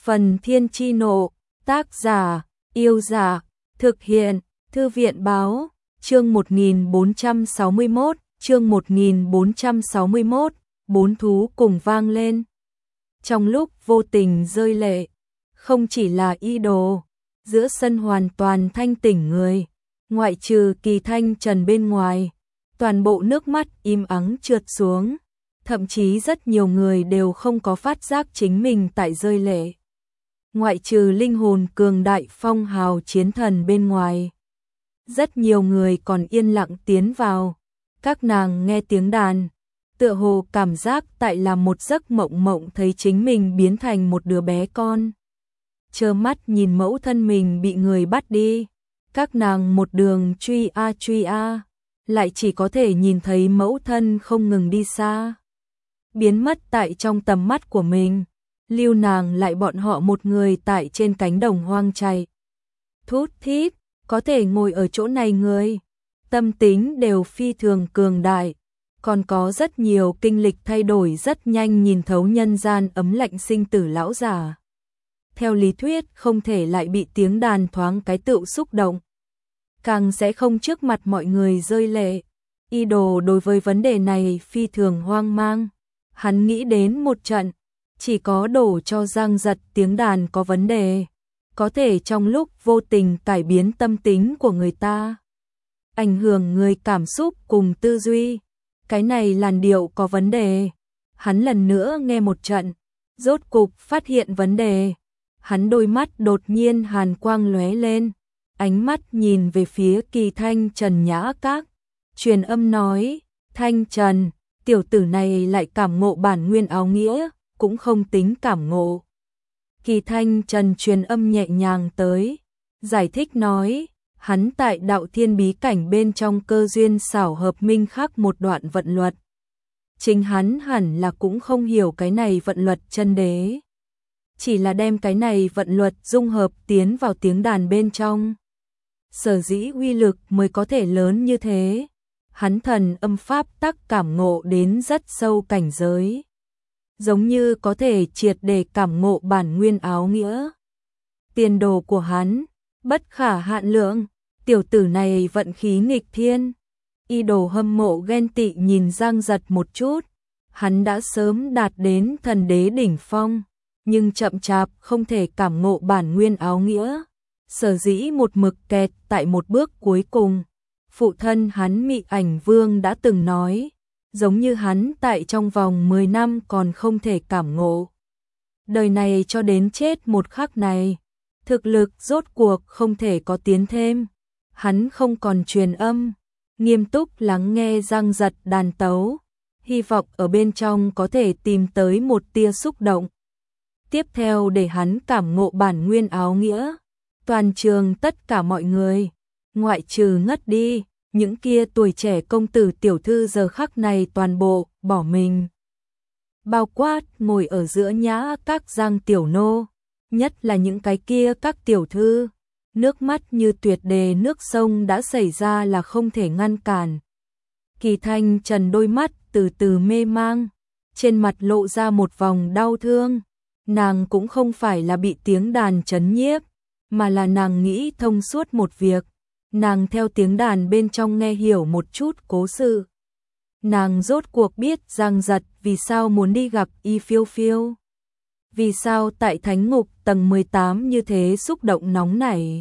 Phần Thiên Chi Nộ, tác giả, Yêu Giả, thực hiện, Thư viện Báo, chương 1461, chương 1461, bốn thú cùng vang lên. Trong lúc vô tình rơi lệ, không chỉ là Y Đồ, giữa sân hoàn toàn thanh tỉnh người, ngoại trừ Kỳ Thanh Trần bên ngoài, toàn bộ nước mắt im ắng trượt xuống, thậm chí rất nhiều người đều không có phát giác chính mình tại rơi lệ. Ngoại trừ linh hồn cường đại phong hào chiến thần bên ngoài, rất nhiều người còn yên lặng tiến vào, các nàng nghe tiếng đàn, tựa hồ cảm giác tại là một giấc mộng thấy chính mình biến thành một đứa bé con. Trơ mắt nhìn mẫu thân mình bị người bắt đi, các nàng một đường truy a, lại chỉ có thể nhìn thấy mẫu thân không ngừng đi xa, biến mất tại trong tầm mắt của mình, lưu nàng lại bọn họ một người tại trên cánh đồng hoang chạy. Thút thít, có thể ngồi ở chỗ này người, tâm tính đều phi thường cường đại, còn có rất nhiều kinh lịch thay đổi rất nhanh nhìn thấu nhân gian ấm lạnh sinh tử lão già. Theo lý thuyết không thể lại bị tiếng đàn thoáng cái tựu xúc động, càng sẽ không trước mặt mọi người rơi lệ. Y Đồ đối với vấn đề này phi thường hoang mang, hắn nghĩ đến một trận, chỉ có đổ cho Giang Giật tiếng đàn có vấn đề, có thể trong lúc vô tình cải biến tâm tính của người ta, ảnh hưởng người cảm xúc cùng tư duy. Cái này làn điệu có vấn đề. Hắn lần nữa nghe một trận, rốt cục phát hiện vấn đề. Hắn đôi mắt đột nhiên hàn quang lóe lên, ánh mắt nhìn về phía Kỳ Thanh Trần nhã các, truyền âm nói, Thanh Trần, tiểu tử này lại cảm ngộ bản nguyên áo nghĩa, cũng không tính cảm ngộ. Kỳ Thanh Trần truyền âm nhẹ nhàng tới, giải thích nói, hắn tại đạo thiên bí cảnh bên trong cơ duyên xảo hợp minh khắc một đoạn vận luật. Chính hắn hẳn là cũng không hiểu cái này vận luật chân đế, chỉ là đem cái này vận luật dung hợp tiến vào tiếng đàn bên trong. Sở dĩ uy lực mới có thể lớn như thế, hắn thần âm pháp tắc cảm ngộ đến rất sâu cảnh giới, giống như có thể triệt để cảm ngộ bản nguyên áo nghĩa. Tiền đồ của hắn, bất khả hạn lượng, tiểu tử này vận khí nghịch thiên. Y Đồ hâm mộ ghen tị nhìn Giang Giật một chút, hắn đã sớm đạt đến thần đế đỉnh phong, nhưng chậm chạp không thể cảm ngộ bản nguyên áo nghĩa, sở dĩ một mực kẹt tại một bước cuối cùng. Phụ thân hắn Mị Ảnh Vương đã từng nói, giống như hắn tại trong vòng 10 năm còn không thể cảm ngộ. Đời này cho đến chết một khắc này, thực lực rốt cuộc không thể có tiến thêm. Hắn không còn truyền âm, nghiêm túc lắng nghe Giang Giật đàn tấu, hy vọng ở bên trong có thể tìm tới một tia xúc động. Tiếp theo để hắn cảm ngộ bản nguyên áo nghĩa, toàn trường tất cả mọi người, ngoại trừ ngất đi, những kia tuổi trẻ công tử tiểu thư giờ khắc này toàn bộ bỏ mình. Bao quát ngồi ở giữa nhã các Giang tiểu nô, nhất là những cái kia các tiểu thư, nước mắt như tuyệt đề nước sông đã xảy ra là không thể ngăn cản. Kỳ Thanh Trần đôi mắt từ từ mê mang, trên mặt lộ ra một vòng đau thương. Nàng cũng không phải là bị tiếng đàn chấn nhiếp, mà là nàng nghĩ thông suốt một việc. Nàng theo tiếng đàn bên trong nghe hiểu một chút cố sự. Nàng rốt cuộc biết Giang Giật vì sao muốn đi gặp Y Phiêu Phiêu. Vì sao tại Thánh Ngục tầng 18 như thế xúc động nóng nảy.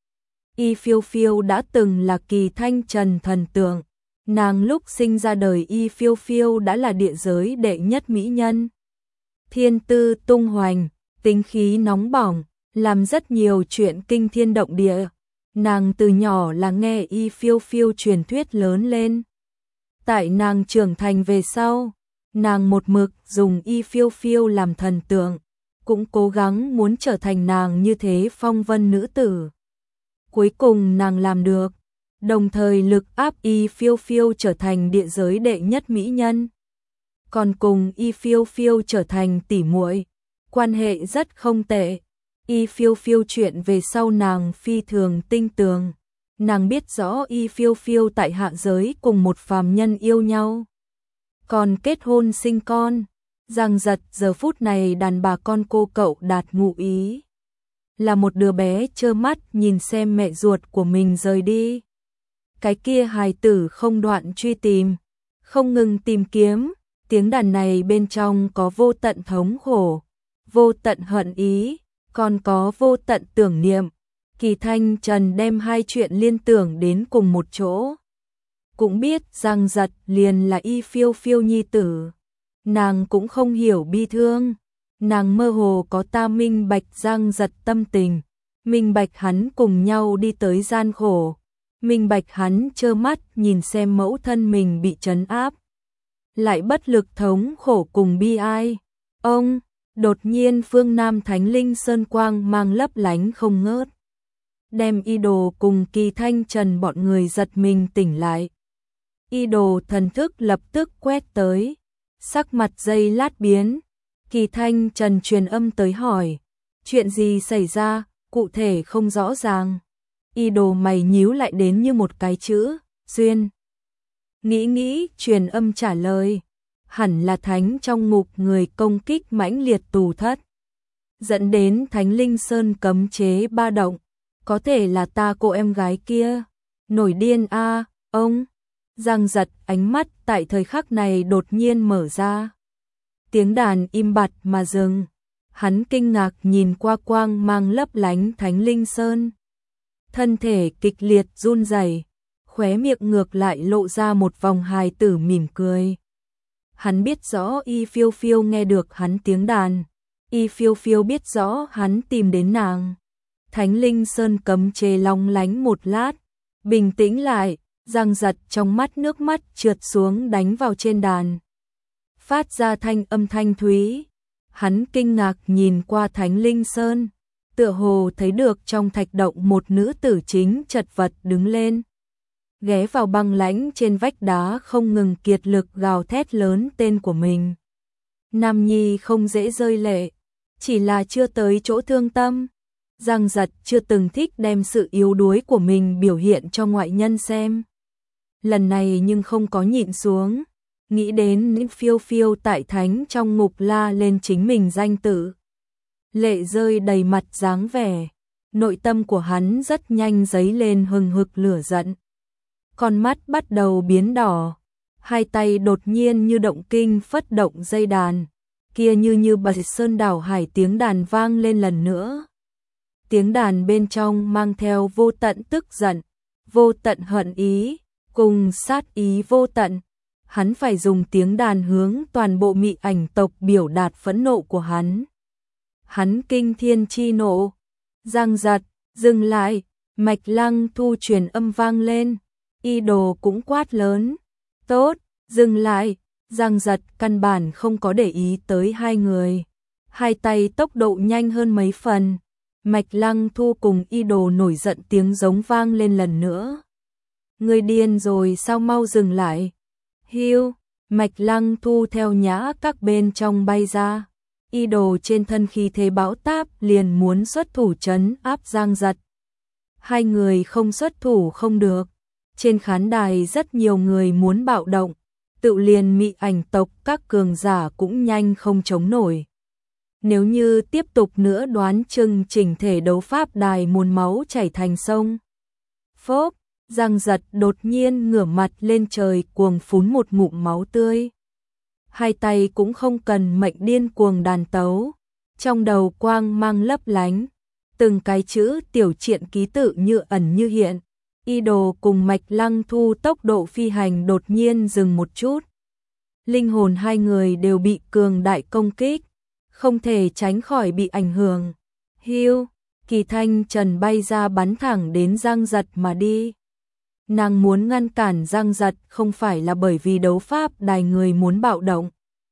Y Phiêu Phiêu đã từng là Kỳ Thanh Trần thần tượng. Nàng lúc sinh ra đời Y Phiêu Phiêu đã là địa giới đệ nhất mỹ nhân. Thiên tư tung hoành, tính khí nóng bỏng, làm rất nhiều chuyện kinh thiên động địa. Nàng từ nhỏ là nghe Y Phiêu Phiêu truyền thuyết lớn lên. Tại nàng trưởng thành về sau, nàng một mực dùng Y Phiêu Phiêu làm thần tượng, cũng cố gắng muốn trở thành nàng như thế phong vân nữ tử. Cuối cùng nàng làm được, đồng thời lực áp Y Phiêu Phiêu trở thành địa giới đệ nhất mỹ nhân. Còn cùng Y Phiêu Phiêu trở thành tỉ muội, quan hệ rất không tệ. Y Phiêu Phiêu chuyện về sau nàng phi thường tinh tường, nàng biết rõ Y Phiêu Phiêu tại hạ giới cùng một phàm nhân yêu nhau, còn kết hôn sinh con, Giang Giật giờ phút này đàn bà con cô cậu đạt ngụ ý. Là một đứa bé trơ mắt nhìn xem mẹ ruột của mình rời đi. Cái kia hài tử không đoạn truy tìm, không ngừng tìm kiếm, tiếng đàn này bên trong có vô tận thống khổ, vô tận hận ý, còn có vô tận tưởng niệm. Kỳ Thanh Trần đem hai chuyện liên tưởng đến cùng một chỗ. Cũng biết Giang Giật liền là Y Phiêu Phiêu nhi tử. Nàng cũng không hiểu bi thương. Nàng mơ hồ có ta minh bạch Giang Giật tâm tình. Minh bạch hắn cùng nhau đi tới gian khổ. Minh bạch hắn trơ mắt nhìn xem mẫu thân mình bị trấn áp. Lại bất lực thống khổ cùng bi ai. Ông, đột nhiên phương Nam Thánh Linh Sơn Quang mang lấp lánh không ngớt. Đem Y Đồ cùng Kỳ Thanh Trần bọn người giật mình tỉnh lại. Y Đồ thần thức lập tức quét tới. Sắc mặt giây lát biến. Kỳ Thanh Trần truyền âm tới hỏi. Chuyện gì xảy ra, cụ thể không rõ ràng. Y Đồ mày nhíu lại đến như một cái chữ, duyên. Nghĩ truyền âm trả lời. Hẳn là thánh trong ngục người công kích mãnh liệt tù thất. Dẫn đến Thánh Linh Sơn cấm chế ba động. Có thể là ta cô em gái kia. Nổi điên a ông. Giang Giật ánh mắt tại thời khắc này đột nhiên mở ra. Tiếng đàn im bặt mà dừng. Hắn kinh ngạc nhìn qua quang mang lấp lánh Thánh Linh Sơn. Thân thể kịch liệt run rẩy, khóe miệng ngược lại lộ ra một vòng hài tử mỉm cười. Hắn biết rõ Y Phiêu Phiêu nghe được hắn tiếng đàn. Y Phiêu Phiêu biết rõ hắn tìm đến nàng. Thánh Linh Sơn cấm chế long lánh một lát, bình tĩnh lại, Giang Giật trong mắt nước mắt trượt xuống đánh vào trên đàn. Phát ra thanh âm thanh thúy. Hắn kinh ngạc nhìn qua Thánh Linh Sơn, tựa hồ thấy được trong thạch động một nữ tử chính chật vật đứng lên. Ghé vào băng lãnh trên vách đá không ngừng kiệt lực gào thét lớn tên của mình. Nam nhi không dễ rơi lệ, chỉ là chưa tới chỗ thương tâm. Giang Giật chưa từng thích đem sự yếu đuối của mình biểu hiện cho ngoại nhân xem. Lần này nhưng không có nhịn xuống, nghĩ đến những Phiêu Phiêu tại thánh trong ngục la lên chính mình danh tự. Lệ rơi đầy mặt dáng vẻ, nội tâm của hắn rất nhanh dấy lên hừng hực lửa giận. Con mắt bắt đầu biến đỏ, hai tay đột nhiên như động kinh phất động dây đàn, kia như bạch sơn đảo hải tiếng đàn vang lên lần nữa. Tiếng đàn bên trong mang theo vô tận tức giận, vô tận hận ý, cùng sát ý vô tận. Hắn phải dùng tiếng đàn hướng toàn bộ mị ảnh tộc biểu đạt phẫn nộ của hắn. Hắn kinh thiên chi nộ. Giang Giật, dừng lại, Mạch Lăng Thu truyền âm vang lên. Y Đồ cũng quát lớn. Tốt, dừng lại. Giang Giật căn bản không có để ý tới hai người. Hai tay tốc độ nhanh hơn mấy phần. Mạch Lăng Thu cùng Y Đồ nổi giận tiếng giống vang lên lần nữa. Người điên rồi sao, mau dừng lại. Hiu, Mạch Lăng Thu theo nhã các bên trong bay ra. Y Đồ trên thân khí thế bão táp liền muốn xuất thủ trấn áp Giang Giật. Hai người không xuất thủ không được. Trên khán đài rất nhiều người muốn bạo động. Tự liền mị ảnh tộc các cường giả cũng nhanh không chống nổi. Nếu như tiếp tục nữa đoán chừng chỉnh thể đấu pháp đài muôn máu chảy thành sông. Phốp, Giang Giật đột nhiên ngửa mặt lên trời cuồng phún một ngụm máu tươi. Hai tay cũng không cần mệnh điên cuồng đàn tấu. Trong đầu quang mang lấp lánh. Từng cái chữ tiểu truyện ký tự như ẩn như hiện. Y Đồ cùng Mạch Lăng Thu tốc độ phi hành đột nhiên dừng một chút. Linh hồn hai người đều bị cường đại công kích, không thể tránh khỏi bị ảnh hưởng. Hiu, Kỳ Thanh Trần bay ra bắn thẳng đến Giang Giật mà đi. Nàng muốn ngăn cản Giang Giật không phải là bởi vì đấu pháp đài người muốn bạo động,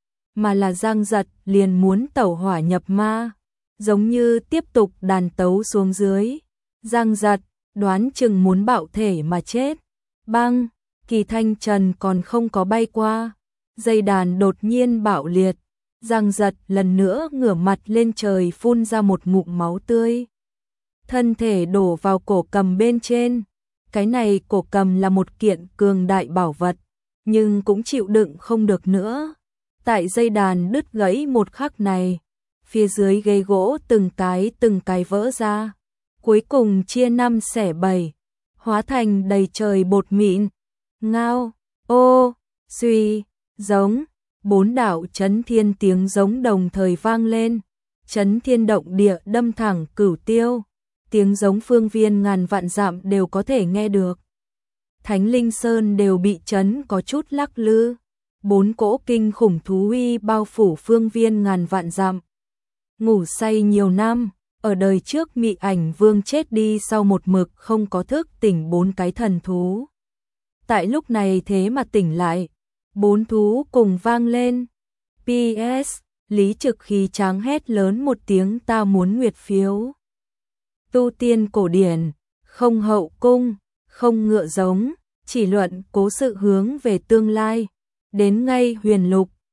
mà là Giang Giật liền muốn tẩu hỏa nhập ma, giống như tiếp tục đàn tấu xuống dưới. Giang Giật đoán chừng muốn bạo thể mà chết. Băng, Kỳ Thanh Trần còn không có bay qua, dây đàn đột nhiên bạo liệt. Giang Giật lần nữa ngửa mặt lên trời phun ra một ngụm máu tươi. Thân thể đổ vào cổ cầm bên trên. Cái này cổ cầm là một kiện cường đại bảo vật, nhưng cũng chịu đựng không được nữa. Tại dây đàn đứt gãy một khắc này, phía dưới ghế gỗ từng cái vỡ ra, cuối cùng chia 5 xẻ 7, hóa thành đầy trời bột mịn. Ngao, ô, suy, giống, 4 đạo chấn thiên tiếng giống đồng thời vang lên, chấn thiên động địa đâm thẳng cửu tiêu, tiếng giống phương viên ngàn vạn dặm đều có thể nghe được. Thánh Linh Sơn đều bị chấn có chút lắc lư, 4 cỗ kinh khủng thú uy bao phủ phương viên ngàn vạn dặm. Ngủ say nhiều năm, ở đời trước Mị Ảnh Vương chết đi sau một mực không có thức tỉnh 4 cái thần thú. Tại lúc này thế mà tỉnh lại, 4 thú cùng vang lên. PS, Lý Trực khí tráng hét lớn một tiếng, ta muốn nguyệt phiếu. Tu tiên cổ điển, không hậu cung, không ngựa giống, chỉ luận cố sự hướng về tương lai. Đến ngay huyền lục,